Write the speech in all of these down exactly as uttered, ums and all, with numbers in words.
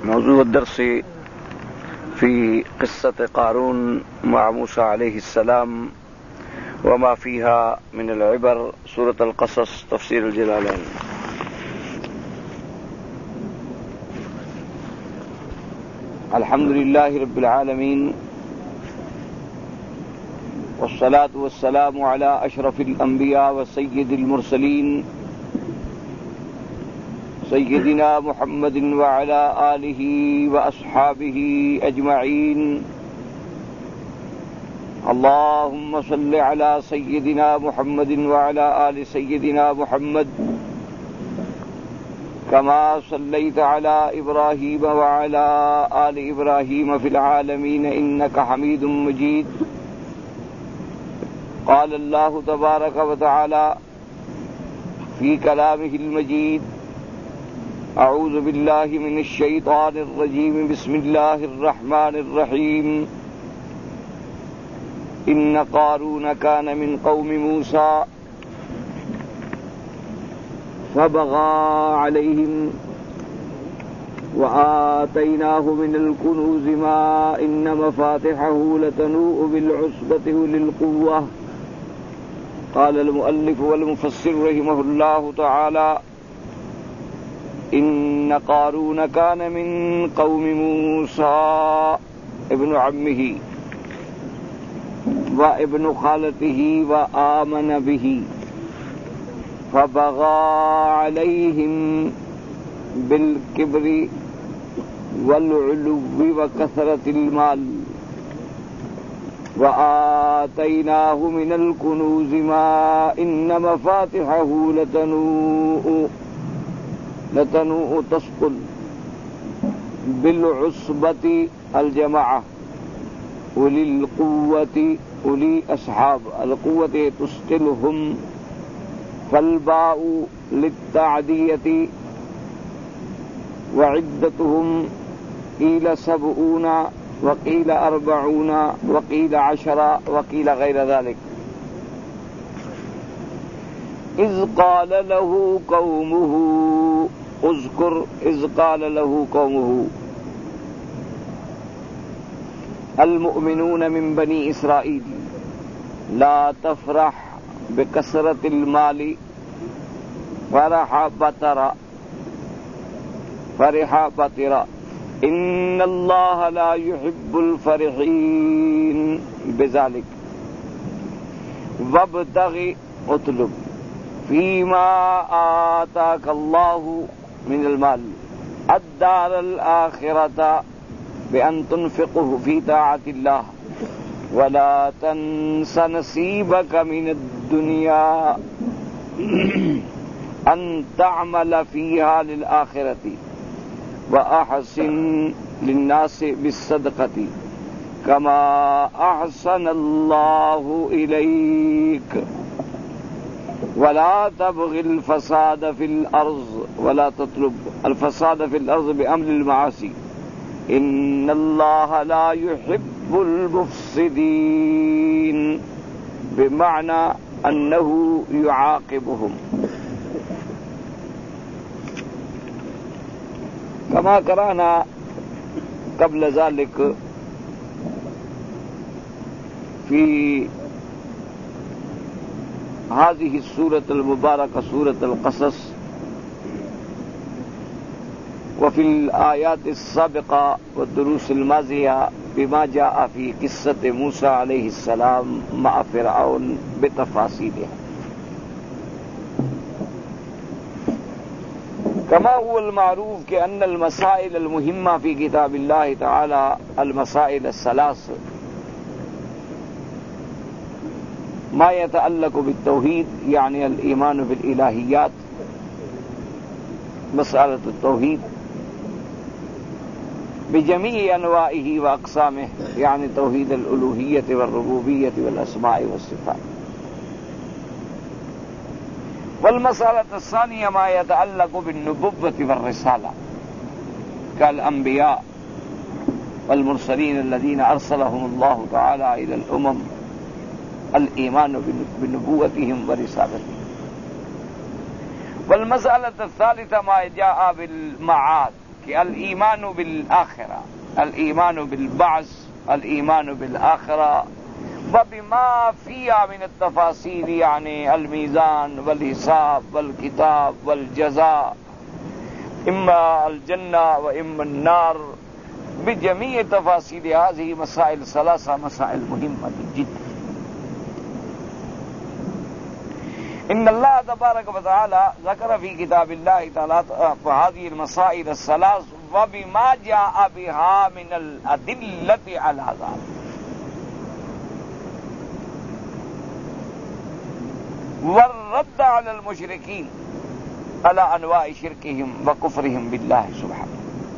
موضوع الدرس في قصة قارون مع موسى عليه السلام وما فيها من العبر، سورة القصص، تفسير الجلالين. الحمد لله رب العالمين، والصلاة والسلام على أشرف الأنبياء وسيد المرسلين سيدنا محمد وعلى آله وأصحابه أجمعين. اللهم صل على سيدنا محمد وعلى آل سيدنا محمد كما صليت على إبراهيم وعلى آل إبراهيم في العالمين إنك حميد مجيد. قال الله تبارك وتعالى في كلامه المجيد: أعوذ بالله من الشيطان الرجيم، بسم الله الرحمن الرحيم. إن قارون كان من قوم موسى فبغى عليهم وآتيناه من الكنوز ما إن مفاتحه لتنوء بالعصبة أولي القوة. قال المؤلف والمفسر رحمه الله تعالى: إن قارون كان من قوم موسى ابن عمه وابن خالته وآمن به فبغى عليهم بالكبر والعلو وكثرة المال وآتيناه من الكنوز ما إن مفاتحه لتنوء لتنوء تسقل بالعصبة الجماعة أولي القوة أولي أصحاب القوة تسقلهم، فالباء للتعدية وعدتهم قيل سبعون وقيل أربعون وقيل عشرة وقيل غير ذلك. إذ قال له قومه اذكر إذ قال له قومه المؤمنون من بني إسرائيل لا تفرح بكثرة المال فرح بطر فرح بطر إن الله لا يحب الفرحين بذلك وابتغ اطلب فيما آتاك الله من المال الدار الآخرة بأن تنفقه في طاعة الله ولا تنس نصيبك من الدنيا أن تعمل فيها للآخرة وأحسن للناس بالصدقة كما أحسن الله إليك ولا تبغ الفساد في الأرض ولا تطلب الفساد في الأرض بأمر المعاصي إن الله لا يحب المفسدين، بمعنى أنه يعاقبهم. كما قرأنا قبل ذلك في هذه السورة المباركة سورة القصص، وفي الآيات السابقة والدروس الماضية بما جاء في قصة موسى عليه السلام مع فرعون بتفاصيلها. كما هو المعروف كأن المسائل المهمة في كتاب الله تعالى المسائل الثلاث: ما يتعلق بالتوحيد يعني الإيمان بالإلهيات، مسألة التوحيد بجميع أنواعه وأقسامه يعني توحيد الألوهية والربوبية والأسماء والصفات. والمسألة الثانية ما يتعلق بالنبوة والرسالة كالأنبياء والمرسلين الذين أرسلهم الله تعالى إلى الأمم، الإيمان بنبوتهم ورسالتهم. والمسألة الثالثة ما جاء بالمعاد کہ الایمان بالآخرہ، الایمان بالبعث، الایمان بالآخرہ وبما فيها من التفاصيل يعني الميزان والحساب والكتاب والجزاء اما الجنة واما النار بجميع تفاصيل هذه مسائل ثلاثة مسائل مهمة جدا. ان الله تبارك وتعالى ذكر في كتاب الله تعالى هذه المسائل الثلاث وبما جاء بها من الأدلة على ذلك، والرد على المشركين على انواع شركهم وكفرهم بالله سبحانه.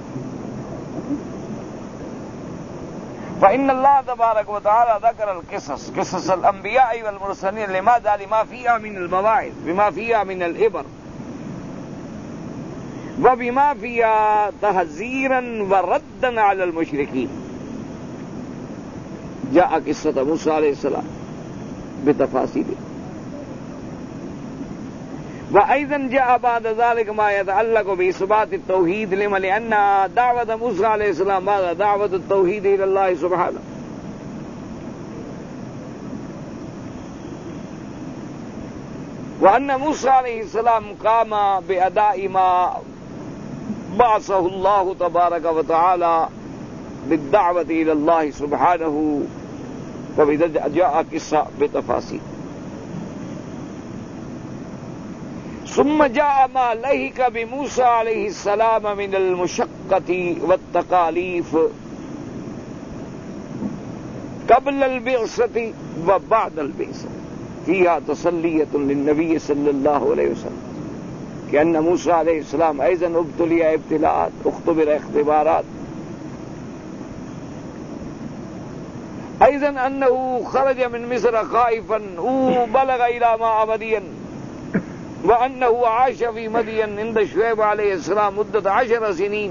فإن الله تبارك وتعالى ذكر القصص، قصص الأنبياء والمرسلين، لماذا؟ لما فيها من المواعظ، بما فيها من العبر، وبما فيها تحذيرا وردا على المشركين. جاء قصة موسى عليه السلام بتفاصيله، وأيضا جاء بعد ذلك ما يتعلق بإثبات التوحيد، لما لأن دعوة موسى عليه السلام ماذا؟ دعوة التوحيد إلى الله سبحانه. وأن موسى عليه السلام قام بأداء ما بعثه الله تبارك وتعالى بالدعوة إلى الله سبحانه، وبذلك جاء قصة بتفاصيل. ثم جاء ما لحق بموسى عليه السلام من المشقة والتكاليف قبل البعثة وبعد البعثة، فيها تسلية للنبي صلى الله عليه وسلم، كأن موسى عليه السلام أيضا ابتلي ابتلاءات، اختبر اختبارات، أيضا أنه خرج من مصر خائفا وبلغ إلى ماء مدين، وأنه عاش في مدين عند شعيب عليه السلام مدة عشر سنين،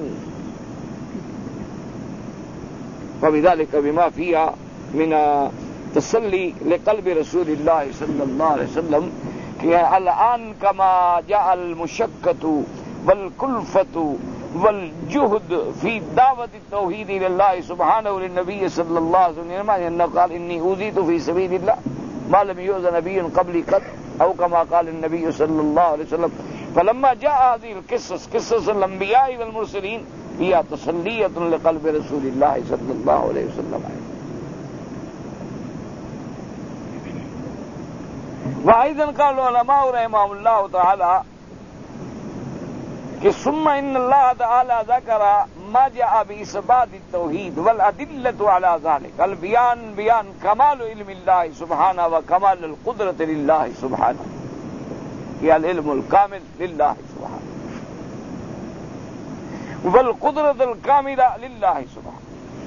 وبذلك بما فيها من تسلي لقلب رسول الله صلى الله عليه وسلم. کہ الآن كما جاء المشقة والكلفة والجهد في دعوة التوحيد إلى الله سبحانه للنبي صلى الله عليه وسلم، أنه قال إني أوذيت في سبيل الله ما لم يؤذ نبي قبلي قط، أو كما قال النبي صلى الله عليه وسلم. فلما جاء هذه القصص، قصص الأنبياء والمرسلين، هي تسلية لقلب رسول الله صلى الله عليه وسلم. وأيضا قال العلماء رحمهم الله تعالى کہ ثم ان الله تعالى ذكر ما جاء بإثبات التوحيد والأدلة على ذلك، البيان بيان كمال علم الله سبحانه وكمال القدرة لله سبحانه، هي العلم الكامل لله سبحانه والقدرة الكاملة لله سبحانه.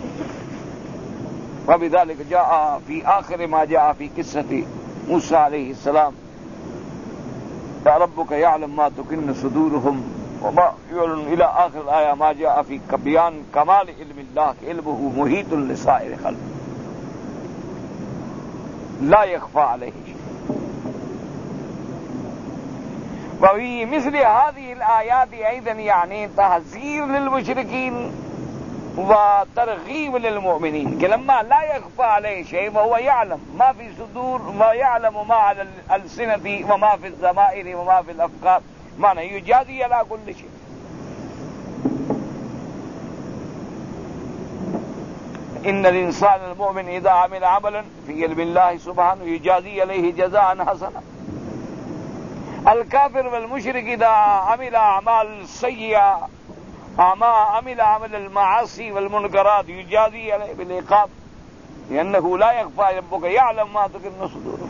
وبذلك جاء في آخر ما جاء في قصة موسى عليه السلام، يا ربك يعلم ما تكن صدورهم وما يعلن، إلى آخر الآية ما جاء في بيان كمال علم الله، علمه محيط لسائر خلقه لا يخفى عليه شيء. وفي مثل هذه الآيات أيضا يعني تحذير للمشركين وترغيب للمؤمنين، کہ لما لا يخفى عليه شيء وهو يعلم ما في صدور، ما يعلم ما على الألسنة وما في الضمائر وما في الأفكار، معنى يجازي على كل شيء. إن الإنسان المؤمن إذا عمل عملا في علم الله سبحانه يجازي عليه جزاء حسنا. الكافر والمشرك إذا عمل أعمال سيئة، أما عمل عمل المعاصي والمنكرات، يجازي عليه بالعقاب، لأنه لا يخفى، ربك يعلم ما تكن صدورهم.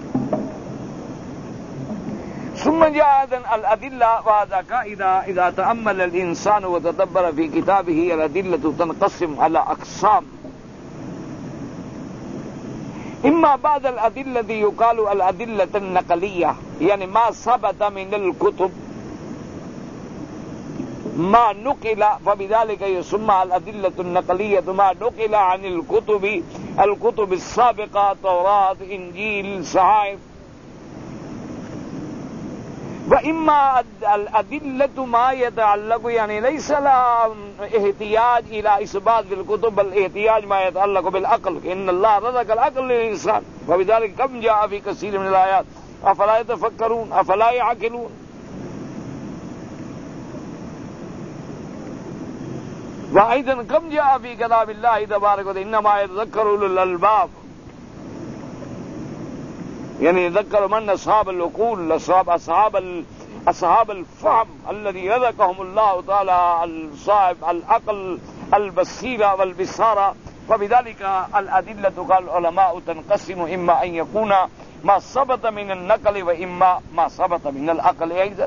ثم جاء الأدلة، وهذا قاعدة إذا تأمل الإنسان وتدبر في كتابه، الأدلة تنقسم على أقسام. إما بعد الأدلة يقال الأدلة النقلية، يعني ما ثبت من الكتب، ما نقل، فبذلك يسمى الأدلة النقلية ما نقل عن الكتب، الكتب السابقة، توراة، إنجيل، صحائف. وإما الأدلة ما يتعلق يعني ليس لها احتياج إلى إثبات بالكتب بل احتياج ما يتعلق بالعقل إن الله رزق العقل للإنسان وبذلك كم جاء في كثير من الآيات أفلا يتفكرون أفلا يعقلون. وأيضا كم جاء في كتاب الله تبارك وتعالى إنما يتذكر أولو الألباب يعني يذكر من أصحاب العقول أصحاب أصحاب أصحاب الفهم الذي رزقهم الله تعالى الصاحب العقل البصيرة والبصارة. فبذلك الأدلة قال العلماء تنقسم إما أن يكون ما ثبت من النقل وإما ما ثبت من العقل أيضا.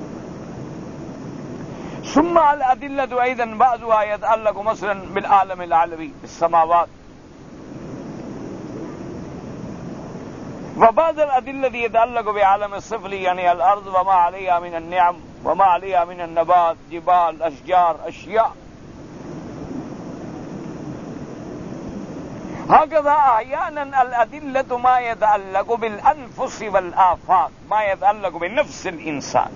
ثم الأدلة أيضا بعضها يتعلق مثلا بالعالم العلوي بالسماوات وبعض الأدلة يتعلق بعالم السفلي يعني الأرض وما عليها من النعم وما عليها من النبات جبال أشجار أشياء. هكذا أحيانا الأدلة ما يتعلق بالأنفس والآفاق ما يتعلق بنفس الإنسان.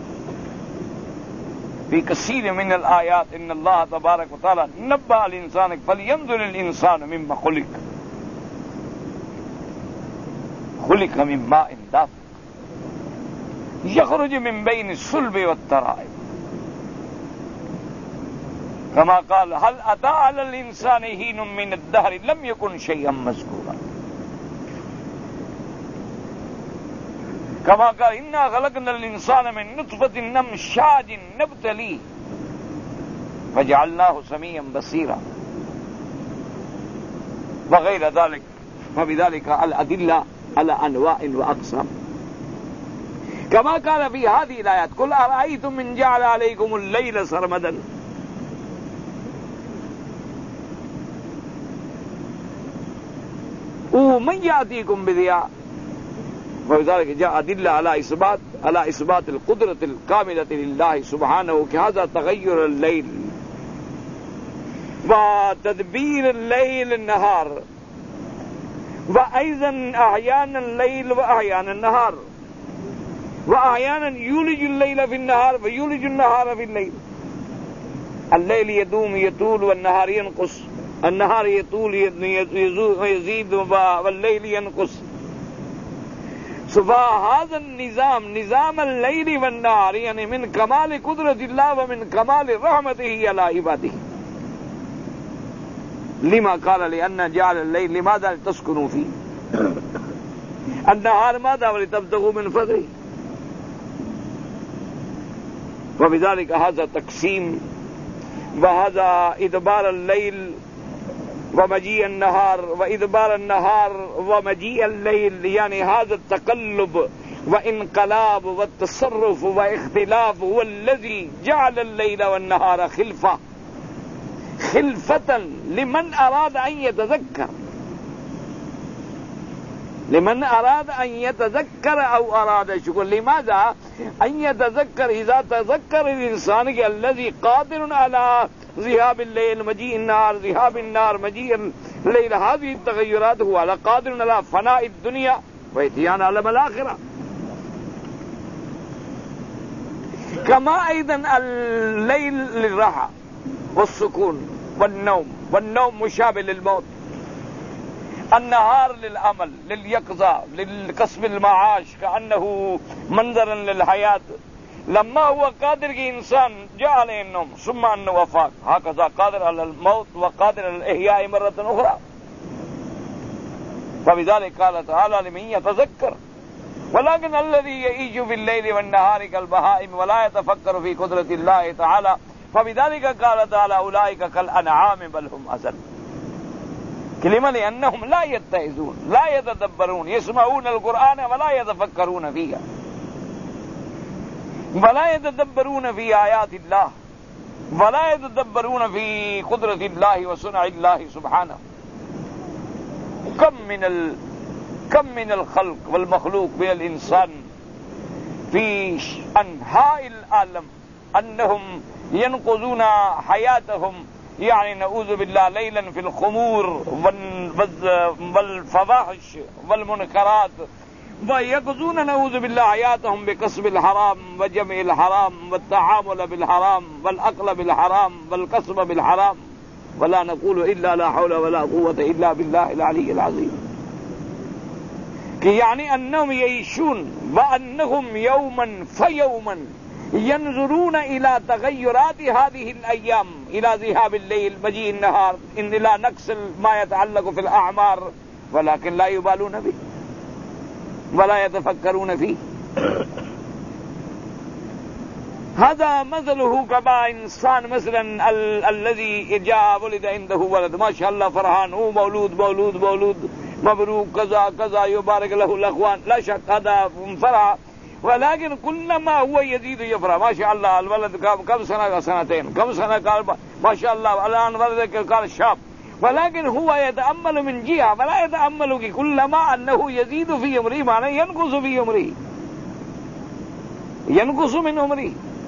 في كثير من الآيات إن الله تبارك وتعالى نبأ الإنسان فلينظر الإنسان مما خلق خلق من ماء دافق يخرج من بين الصلب والترائب كما قال هل أتى على الإنسان حين من الدهر لم يكن شيئا مذكورا كما قال إنا خلقنا الإنسان من نطفة نمشاج نبتليه فجعلناه سميعا بصيرا وغير ذلك. فبذلك الأدلة على أنواع وأقسام كما قال في هذه الآيات قل أرأيتم من جعل عليكم الليل سرمدا ومن يأتيكم بضياء. وبذلك جاء أدلة على إثبات على إثبات القدرة الكاملة لله سبحانه كهذا تغير الليل وتدبير الليل النهار وأيضا أحيانا الليل وأحيانا النهار وأحيانا يولج الليل في النهار ويولج النهار في الليل. الليل يدوم يطول والنهار ينقص النهار يطول يزيد والليل ينقص. فهذا النظام نظام الليل والنهار يعني من كمال قدرة الله ومن كمال رحمته على عباده. لما قال لأن جعل الليل لماذا لتسكنوا فيه النهار ماذا ولتبتغوا من فضله. وبذلك هذا تقسيم وهذا إدبار الليل ومجيء النهار وإدبار النهار ومجيء الليل يعني هذا التقلب وانقلاب والتصرف واختلاف هو الذي جعل الليل والنهار خلفة خلفة لمن أراد أن يتذكر لمن أراد أن يتذكر أو أراد شكر. لماذا أن يتذكر؟ إذا تذكر الإنسان الذي قادر على ذهاب الليل مجيء النهار ذهاب النهار مجيء الليل هذه التغيرات هو على قادر على فناء الدنيا وإتيان عالم الآخرة. كما أيضا الليل للراحة والسكون والنوم والنوم مشابه للموت النهار للعمل لليقظة للكسب المعاش كأنه منظرا للحياة. لما هو قادر كإنسان جاء عليه النوم ثم أنه وفاق هكذا قادر على الموت وقادر على الإحياء مرة أخرى. فبذلك قال تعالى لمن يتذكر ولكن الذي يعيش في الليل والنهار كالبهائم ولا يتفكر في قدرة الله تعالى. فبذلك قال تعالى أولئك كالأنعام بل هم أضل. كلمة لأنهم لا يتعظون لا يتدبرون يسمعون القرآن ولا يتفكرون فيها ولا يتدبرون في آيات الله ولا يتدبرون في قدرة الله وصنع الله سبحانه. كم من ال... كم من الخلق والمخلوق من الإنسان في أنحاء العالم أنهم ينقذون حياتهم يعني نعوذ بالله ليلا في الخمور والفواحش والمنكرات وَيَقْضُونَ نَعُوذُ بِاللَّهِ حَيَاتَهُمْ بِكَسْبِ الْحَرَامِ وَجَمْعِ الْحَرَامِ وَالتَّعَامُلِ بِالْحَرَامِ وَالْأَكْلِ بِالْحَرَامِ وَالْكَسْبِ بِالْحَرَامِ وَلَا نَقُولُ إِلَّا لَا حَوْلَ وَلَا قُوَّةَ إِلَّا بِاللَّهِ الْعَلِيِّ الْعَظِيمِ کہ یعنی انہم یعیشون وانہم یوما فیوما ينظرون الى تغیرات هذه الايام الى ذهاب الليل مجيء النهار ان الى نقص ما يتعلق في الاعمار ولكن لا يبالون به ولا يتفكرون فيه. هذا مثله كما انسان مثلا الذي جاء ولد عنده ولد ما شاء الله فرحان هو مولود مولود مولود مبروك كذا كذا يبارك له الاخوان لا شك هذا فرح ولكن كلما هو يزيد يفرح ما شاء الله الولد كم سنة سنتين كم سنة قال ما شاء الله الآن ولدك قال شاب ولكن هو يتأمل من جهة ولا يتأمل كلما أنه يزيد في عمره معنى ينقص في عمره ينقص من عمره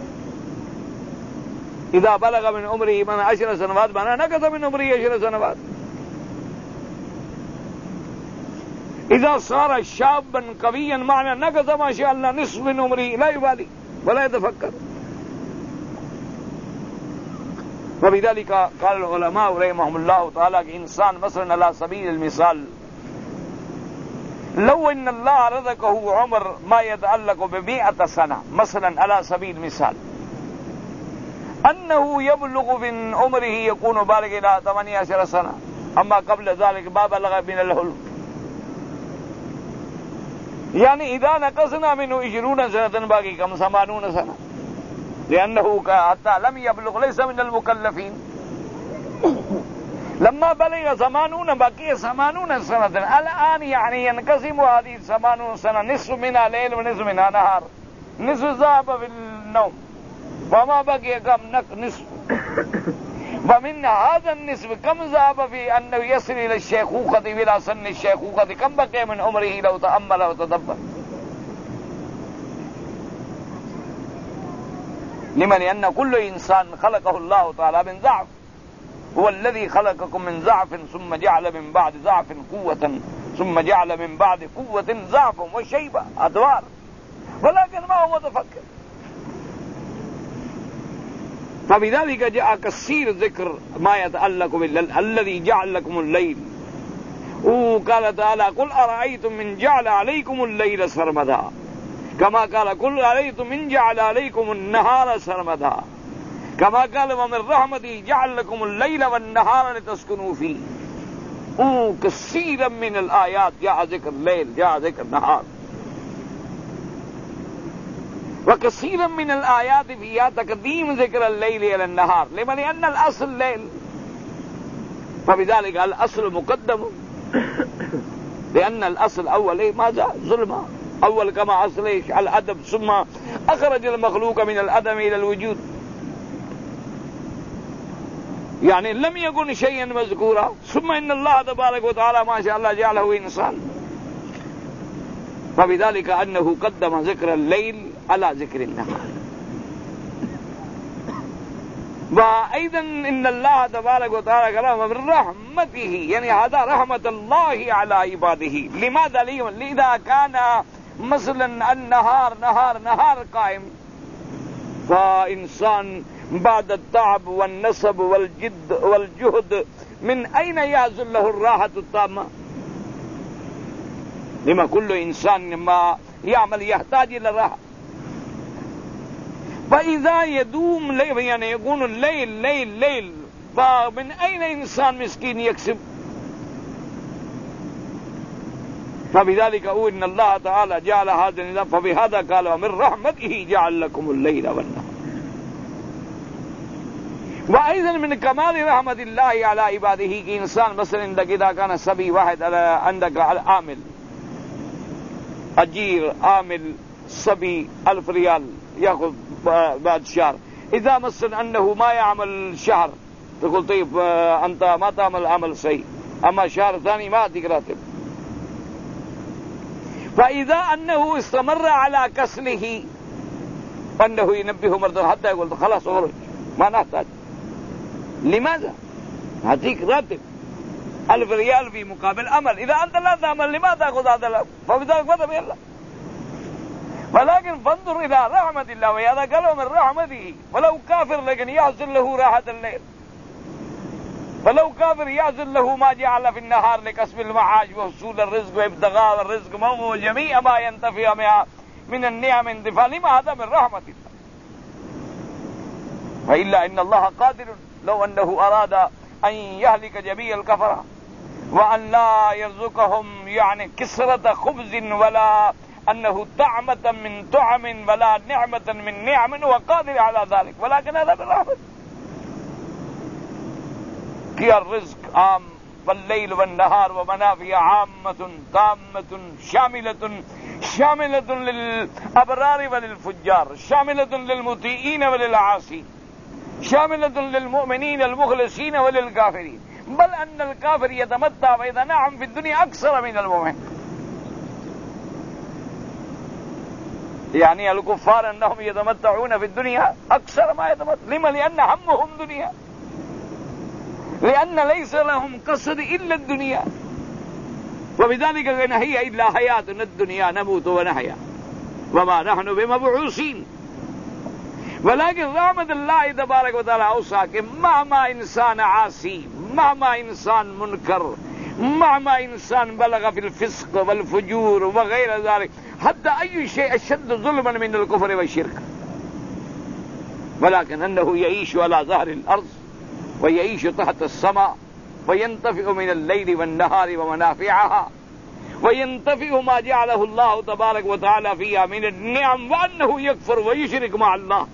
إذا بلغ من عمره من عشر سنوات معنى نقص من عمره عشر سنوات إذا صار شابا قويا معنى نقص ما شاء الله نصف من عمره لا يبالي ولا يتفكر. وبذلك قال العلماء رحمهم الله تعالى کہ انسان مثلا على سبيل المثال لو ان الله رزقه عمر ما يتعلق بمئة سنة مثلا على سبيل المثال أنه يبلغ من عمره يكون بالغ إلى ثمانية عشر سنة أما قبل ذلك ما بلغ من الحلم يعني إذا نقصنا منه عشرون سنة باقي كم ثمانون سنة لأنه حتى لم يبلغ ليس من المكلفين لما بلغ ثمانون باقي ثمانون سنة الآن يعني ينقسم هذه ثمانون سنة نصف منها ليل ونصف منها نهار نصف ذهب في النوم وما بقي كم نصف ومن هذا النصف كم ذهب في أنه يصل إلى الشيخوخة إلى سن الشيخوخة كم بقي من عمره لو تأمل وتدبر لمن لأن كل إنسان خلقه الله تعالى من ضعف هو الذي خلقكم من ضعف ثم جعل من بعد ضعف قوة ثم جعل من بعد قوة ضعف وشيبة أدوار ولكن ما هو متفكر. فبذلك جاء كثير ذكر ما يتعلق بالليل الذي جعل لكم الليل وقال تعالى قل أرأيتم من جعل عليكم الليل سرمدا كما قال قل أرأيتم من جعل عليكم النهار سرمدا كما قال ومن رحمته جعل لكم الليل والنهار لتسكنوا فيه. كثيرا من الآيات جاء ذكر الليل جاء ذكر النهار وكثيرا من الآيات فيها تقديم ذكر الليل على النهار لمن لأن الأصل الليل فبذلك الأصل مقدم لأن الأصل أول ماذا ظلمة أول كما أصل الأدب ثم أخرج المخلوق من العدم إلى الوجود يعني لم يكن شيئا مذكورا ثم إن الله تبارك وتعالى ما شاء الله جعله إنسان فبذلك أنه قدم ذكر الليل على ذكر النهار. وأيضا إن الله تبارك وتعالى قال من رحمته يعني هذا رحمة الله على عباده لماذا ليهم لذا كان مثلا النهار نهار نهار قائم فإنسان بعد التعب والنصب والجد والجهد من أين يحصل له الراحة التامة لما كل إنسان ما يعمل يحتاج إلى الراحة فإذا يدوم ليل يعني يكون الليل ليل ليل فمن أين إنسان مسكين يكسب فبذلك هو إن الله تعالى جعل هذا النظام فبهذا قال ومن رحمته جعل لكم الليل والنهار. وأيضا من كمال رحمة الله على عباده کہ انسان مثلا عندك إذا كان سبي واحد عندك عامل أجير عامل سبي ألف ريال يأخذ بعد شهر إذا مثلا أنه ما يعمل شهر تقول طيب أنت ما تعمل عمل صحيح أما شهر ثاني ما أعطيك راتب فإذا أنه استمر على كسله أنه ينبه مرضى حتى يقول خلاص أخرج ما نحتاج لماذا أعطيك راتب ألف ريال في مقابل أمل. إذا أنت لا تعمل لما تأخذ هذا الأمر؟ فبذلك فضل الله. ولكن فانظر إلى رحمة الله، وهذا قالوا من رحمته. ولو كافر لكن يحصل له راحة الليل، ولو كافر يحصل له ما جعل في النهار لكسب المعاش وحصول الرزق وابتغاء الرزق وهو جميع ما ينتفع من النعم اندفاع. لما هذا من رحمة الله. فإلا إن الله قادر لو أنه أراد أن يهلك جميع الكفرة وأن لا يرزقهم يعني كسرة خبز ولا أنه طعمة من طعم ولا نعمة من نعم، وقادر على ذلك، ولكن هذا بالرحمة. كي الرزق عام والليل والنهار ومنافع عامة تامة شاملة شاملة للأبرار وللفجار، شاملة للمطيعين وللعاصين، شاملة للمؤمنين المخلصين وللكافرين، بل أن الكافر يتمتع وإذا نعم في الدنيا أكثر من المؤمن. يعني الكفار أنهم يتمتعون في الدنيا أكثر ما يتمتع. لما؟ لأن همهم دنيا، لأن ليس لهم قصد إلا الدنيا، وبذلك إن هي إلا حياتنا الدنيا نموت ونحيا وما نحن بمبعوثين. ولكن رحمة الله تبارك وتعالى أوصاك مهما إنسان عاصي، مهما إنسان منكر، مهما إنسان بلغ في الفسق والفجور وغير ذلك، حتى أي شيء أشد ظلما من الكفر والشرك، ولكن أنه يعيش على ظهر الأرض ويعيش تحت السماء وينتفع من الليل والنهار ومنافعها، وينتفع ما جعله الله تبارك وتعالى فيها من النعم، وأنه يكفر ويشرك مع الله.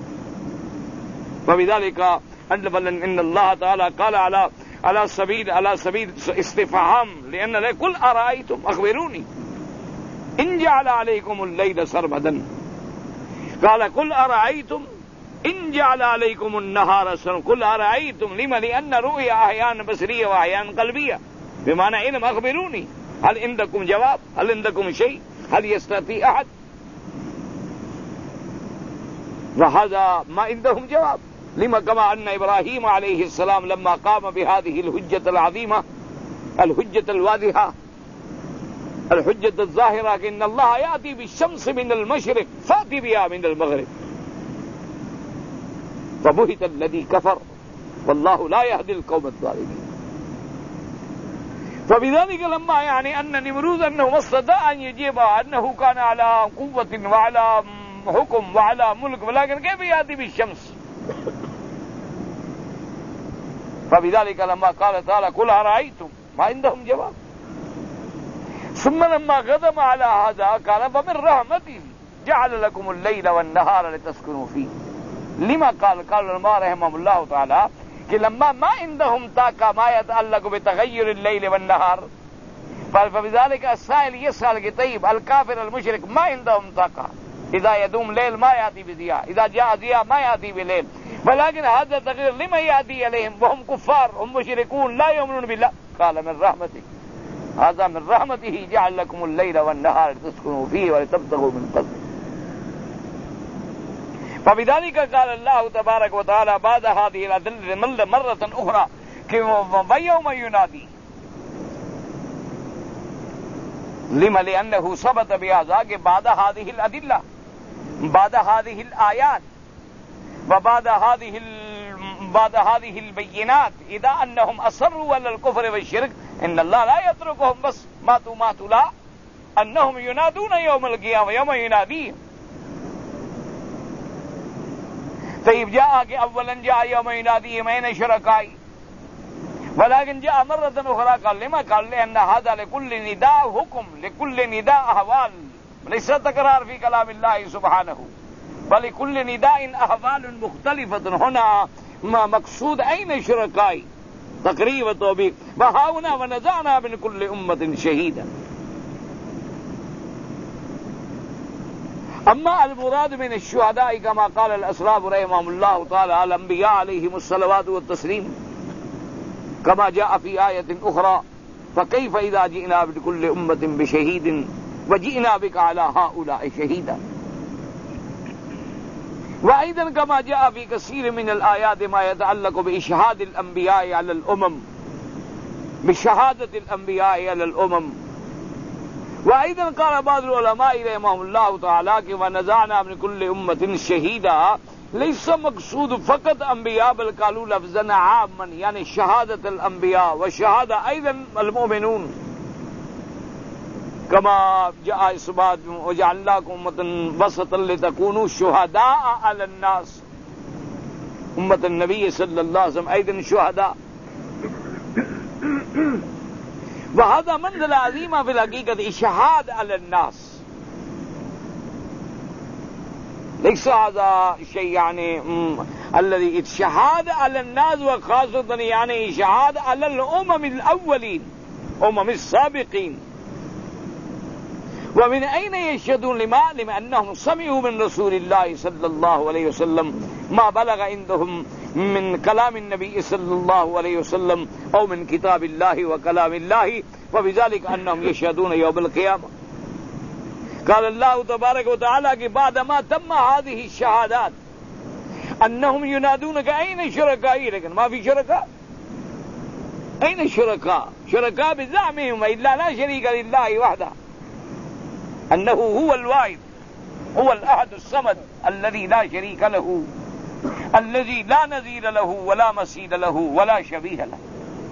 وبذلك إن الله تعالى قال على على سبيل على سبيل استفهام، لأن قل أرأيتم أخبروني إن جعل عليكم الليل سرمدا، قال قل أرأيتم إن جعل عليكم النهار سرمدا، قل أرأيتم. لما؟ لأن رؤيا أحيانا بصرية وأحيانا قلبية، بمعنى علم. أخبروني هل عندكم جواب؟ هل عندكم شيء؟ هل يستطيع أحد؟ وهذا ما عندهم جواب. لما؟ كما أن إبراهيم عليه السلام لما قام بهذه الحجة العظيمة، الحجة الواضحة، الحجة الظاهرة، إن الله يأتي بالشمس من المشرق فأتي بها من المغرب، فبهت الذي كفر والله لا يهدي القوم الظالمين. فبذلك لما يعني أن نمرود أنه ما استطاع أن يجيب، أنه كان على قوة وعلى حكم وعلى ملك، ولكن كيف يأتي بالشمس؟ فبذلك لما قال تعالى قل أرأيتم، ما عندهم جواب. ثم لما غضب على هذا قال فمن رحمته جعل لكم الليل والنهار لتسكنوا فيه. لما قال؟ قال العلماء رحمهم الله تعالى کہ لما ما عندهم طاقة ما يتعلق بتغير الليل والنهار، فبذلك السائل يسأل کہ طيب الكافر المشرك ما عندهم طاقة، إذا يدوم ليل ما يأتي بضياء، إذا جاء ضياء ما يأتي بليل، ولكن هذا التغيير لما يأتي عليهم وهم كفار هم مشركون لا يؤمنون بالله؟ قال من رحمته، هذا من رحمته جعل لكم الليل والنهار لتسكنوا فيه ولتبتغوا من فضله. فبذلك قال الله تبارك وتعالى بعد هذه الأدلة مرة أخرى ويوم ينادي. لما؟ لأنه ثبت بهذا بعد هذه الأدلة، بعد هذه الآيات، وبعد هذه بعد هذه البينات، إذا أنهم أصروا على الكفر والشرك إن الله لا يتركهم بس ماتوا ماتوا، لا، أنهم ينادون يوم القيامة، يوم يناديهم. طيب جاء أولا جاء يوم يناديهم أين شركائي، ولكن جاء مرة أخرى قال لما؟ قال لأن هذا لكل نداء حكم، لكل نداء أحوال، ليس تكرار في كلام الله سبحانه، بل كل نداء أحوال مختلفة. هنا ما مقصود أين شركائي تقريبا توبيك، وهاونا ونزعنا من كل أمة شهيدا. أما المراد من الشهداء كما قال الأسلاف رحمهم الله تعالى الأنبياء عليهم الصلوات والتسليم، كما جاء في آية أخرى فكيف إذا جئنا بكل أمة بشهيد وجئنا بك على هؤلاء شهيدا. وأيضا كما جاء في كثير من الآيات ما يتعلق بإشهاد الأنبياء على الأمم، بشهادة الأنبياء على الأمم. وأيضا قال بعض العلماء رحمهم الله تعالى ونزعنا من كل أمة شهيدا ليس مقصود فقط أنبياء بل قالوا لفظا عاما يعني شهادة الأنبياء وشهادة أيضا المؤمنون كما جاء إثبات وجعلناكم أمة وسطا لتكونوا شهداء على الناس. أمة النبي صلى الله عليه وسلم أيضا شهداء. وهذا منزلة عظيمة في الحقيقة إشهاد على الناس. ليس هذا شيء يعني الذي إشهاد على الناس وخاصة يعني إشهاد على الأمم الأولين أمم السابقين. ومن أين يشهدون؟ لما لما أنهم سمعوا من رسول الله صلى الله عليه وسلم ما بلغ عندهم من كلام النبي صلى الله عليه وسلم أو من كتاب الله وكلام الله، وبذلك أنهم يشهدون يوم القيامة. قال الله تبارك وتعالى کہ بعدما تم هذه الشهادات أنهم ينادونك أين شركائي، لیکن ما في شركاء. أين شركاء؟ شركاء بزعمهم إلا لا شريك لله وحده، أنه هو الواحد هو الأحد الصمد الذي لا شريك له الذي لا نظير له ولا مثيل له ولا شبيه له.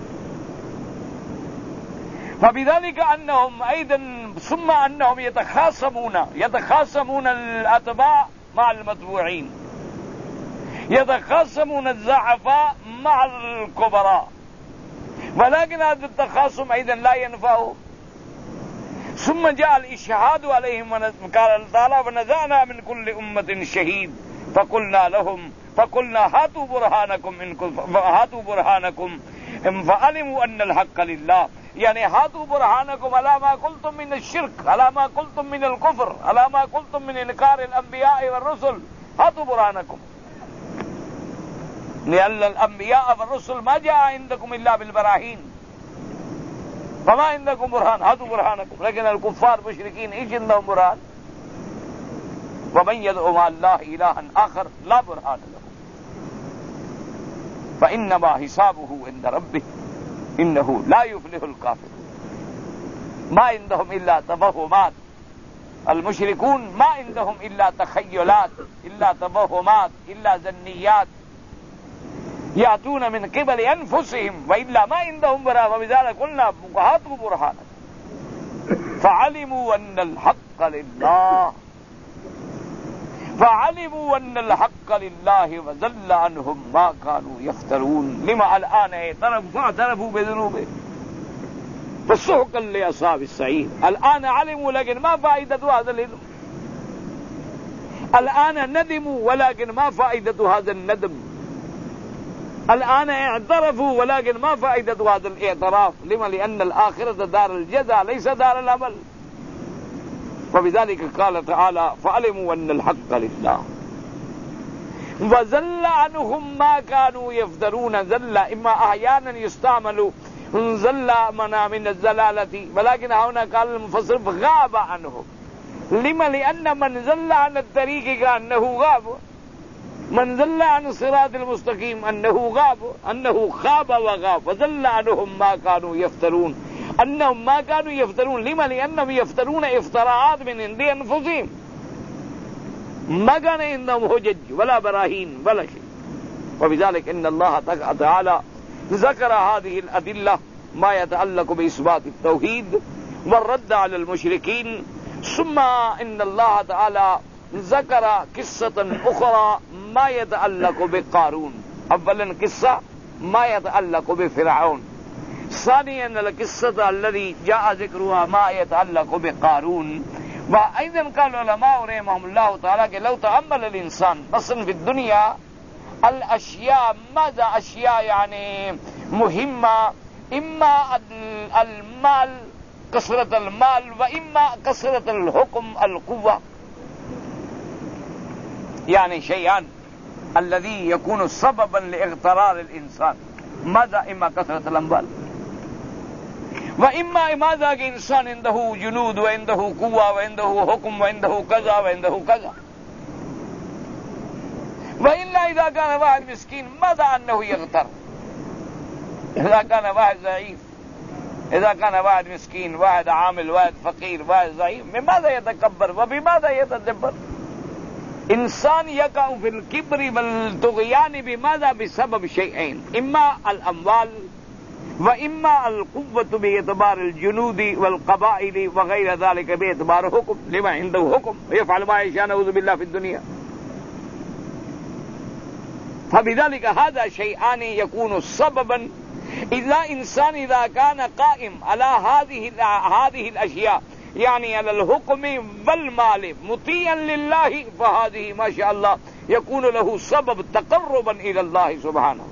فبذلك أنهم أيضا ثم أنهم يتخاصمون يتخاصمون الأتباع مع المتبوعين، يتخاصمون الضعفاء مع الكبراء، ولكن هذا التخاصم أيضا لا ينفعه. ثم جاء الإشهاد عليهم، قال تعالى ونزعنا من كل أمة شهيد فقلنا لهم فقلنا هاتوا برهانكم إن كنتم هاتوا برهانكم فعلموا أن الحق لله، يعني هاتوا برهانكم على ما قلتم من الشرك، على ما قلتم من الكفر، على ما قلتم من إنكار الأنبياء والرسل، هاتوا برهانكم. لأن الأنبياء والرسل ما جاء عندكم إلا بالبراهين، فما عندكم برهان هاتوا برهانكم. لكن الكفار مشركين ايش عندهم برهان؟ ومن يدعو مع الله إلها آخر لا برهان له فإنما حسابه عند ربه إنه لا يفلح الكافر. ما عندهم إلا توهمات، المشركون ما عندهم إلا تخيلات إلا توهمات إلا ظنيات يأتون من قبل أنفسهم وإلا ما عندهم برهان. وبذلك قلنا هاتوا برهانا فعلموا أن الحق لله فعلموا أن الحق لله وضل عنهم ما كانوا يفترون. لما الآن اعترفوا فاعترفوا بذنوبهم فسحقا لأصحاب السعير. الآن علموا لكن ما فائدة هذا العلم، الآن ندموا ولكن ما فائدة هذا الندم، الآن اعترفوا ولكن ما فائدة هذا الاعتراف. لما؟ لأن الآخرة دار الجزاء ليس دار العمل. وبذلك قال تعالى فعلموا أن الحق لله وزل عنهم ما كانوا يفترون. زل إما أحيانا يستعمل زل منا من الزلالة، ولكن هنا قال المفسر غاب عنهم. لما؟ لأن من زل عن الطريق كأنه غاب، من زل عن الصراط المستقيم أنه غاب أنه خاب وغاب. وزل عنهم ما كانوا يفترون، أنهم ما كانوا يفترون. لما؟ لأنهم يفترون افتراءات من عند أنفسهم، ما كان عندهم حجج ولا براهين ولا شيء. وبذلك إن الله تعالى ذكر هذه الأدلة ما يتعلق بإثبات التوحيد والرد على المشركين. ثم إن الله تعالى ذكر قصة أخرى ما يتعلق بقارون. أولا قصة ما يتعلق بفرعون، ثانيا القصة الذي جاء ذكرها ما يتعلق بقارون. وأيضا قال العلماء رحمهم الله تعالى لو تأمل الإنسان مثلا في الدنيا الأشياء، ماذا أشياء يعني مهمة؟ إما المال كثرة المال، وإما كثرة الحكم القوة، يعني شيئان الذي يكون سببا لاغترار الإنسان. ماذا؟ إما كثرة الأموال، وإما ماذا إنسان عنده جنود وعنده قوة وعنده حكم وعنده كذا وعنده كذا. وإلا إذا كان واحد مسكين ماذا أنه يغتر؟ إذا كان واحد ضعيف إذا كان واحد مسكين واحد عامل واحد فقير واحد ضعيف بماذا يتكبر وبماذا يتدبر؟ انسان يقع في الكبر والطغيان بماذا؟ بسبب شيئين، إما الأموال وإما القوة باعتبار الجنود والقبائل وغير ذلك باعتبار حكم، لما عنده حكم ويفعل ما يشاء نعوذ بالله في الدنيا. فبذلك هذا شيئان يكون سببا إذا إنسان إذا كان قائم على هذه هذه الأشياء، يعني على الحكم والمال مطيعا لله، فهذه ما شاء الله يكون له سبب تقربا إلى الله سبحانه.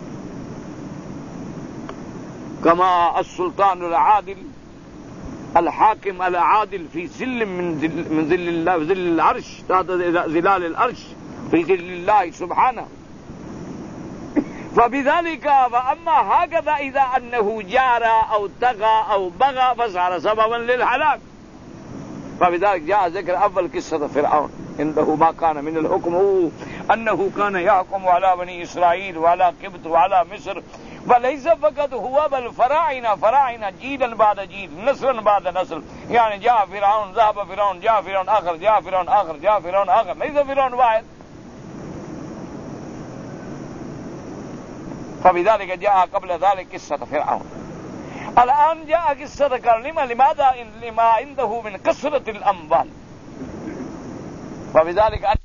كما السلطان العادل الحاكم العادل في ظل من ظل من ظل الله، ظل العرش، تحت ظلال العرش في ظل الله سبحانه. فبذلك وأما هكذا إذا أنه جار أو طغى أو بغى فصار سببا للهلاك. فبذلك جاء ذكر أول قصة فرعون عنده ما كان من الحكم أنه كان يحكم على بني إسرائيل وعلى قبط وعلى مصر، وليس فقط هو بل فراعنة فراعنة جيلا بعد جيل نسلا بعد نسل. يعني جاء فرعون ذهب فرعون جاء فرعون آخر جاء فرعون آخر جاء فرعون آخر، ليس فرعون واحد. فبذلك جاء قبل ذلك قصة فرعون. الآن جاء قصة كريمة لماذا؟ لما عنده من كثرة الأموال. فبذلك